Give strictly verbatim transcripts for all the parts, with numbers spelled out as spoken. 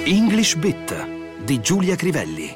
English Bit di Giulia Crivelli.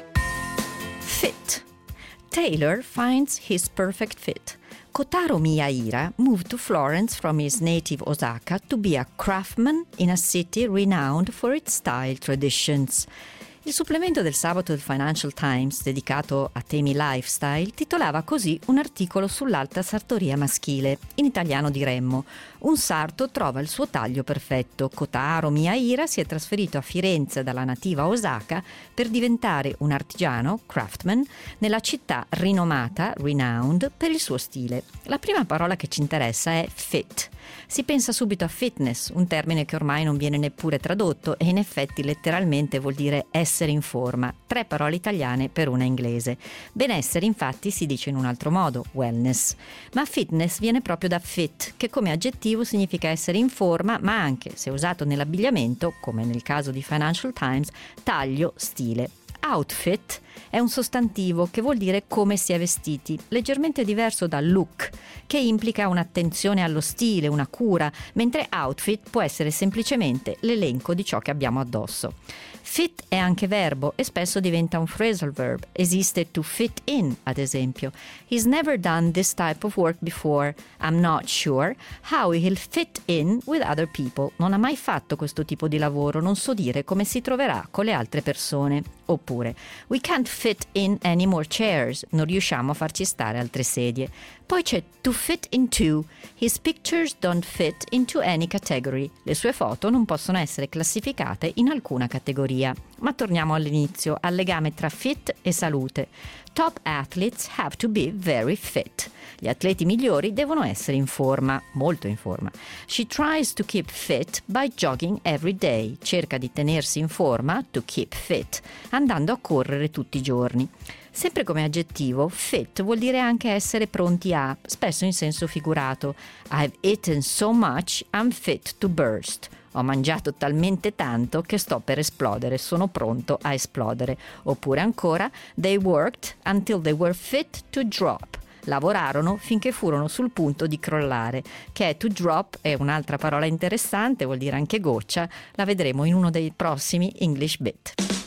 Fit. Taylor finds his perfect fit. Kotaro Miyaira moved to Florence from his native Osaka to be a craftsman in a city renowned for its style traditions. Il supplemento del sabato del Financial Times, dedicato a temi lifestyle, titolava così un articolo sull'alta sartoria maschile. In italiano diremmo: un sarto trova il suo taglio perfetto. Kotaro Miyaira si è trasferito a Firenze dalla nativa Osaka per diventare un artigiano, craftsman, nella città rinomata, renowned, per il suo stile. La prima parola che ci interessa è fit. Si pensa subito a fitness, un termine che ormai non viene neppure tradotto e in effetti letteralmente vuol dire essere in forma. Tre parole italiane per una inglese. Benessere infatti si dice in un altro modo, wellness. Ma fitness viene proprio da fit, che come aggettivo significa essere in forma, ma anche, se usato nell'abbigliamento, come nel caso di Financial Times, taglio, stile. Outfit è un sostantivo che vuol dire come si è vestiti, leggermente diverso da look, che implica un'attenzione allo stile, una cura, mentre outfit può essere semplicemente l'elenco di ciò che abbiamo addosso. Fit è anche verbo e spesso diventa un phrasal verb. Esiste to fit in, ad esempio. He's never done this type of work before. I'm not sure how he'll fit in with other people. Non ha mai fatto questo tipo di lavoro, non so dire come si troverà con le altre persone. Oppure, we can't fit in any more chairs. Non riusciamo a farci stare altre sedie. Poi c'è to fit into. His pictures don't fit into any category. Le sue foto non possono essere classificate in alcuna categoria. Ma torniamo all'inizio, al legame tra fit e salute. Top athletes have to be very fit. Gli atleti migliori devono essere in forma, molto in forma. She tries to keep fit by jogging every day. Cerca di tenersi in forma, to keep fit, andando a correre tutti i giorni. Sempre come aggettivo, fit vuol dire anche essere pronti a, spesso in senso figurato. I've eaten so much, I'm fit to burst. Ho mangiato talmente tanto che sto per esplodere, sono pronto a esplodere. Oppure ancora, they worked until they were fit to drop. Lavorarono finché furono sul punto di crollare, che è to drop, è un'altra parola interessante, vuol dire anche goccia, la vedremo in uno dei prossimi English Bit.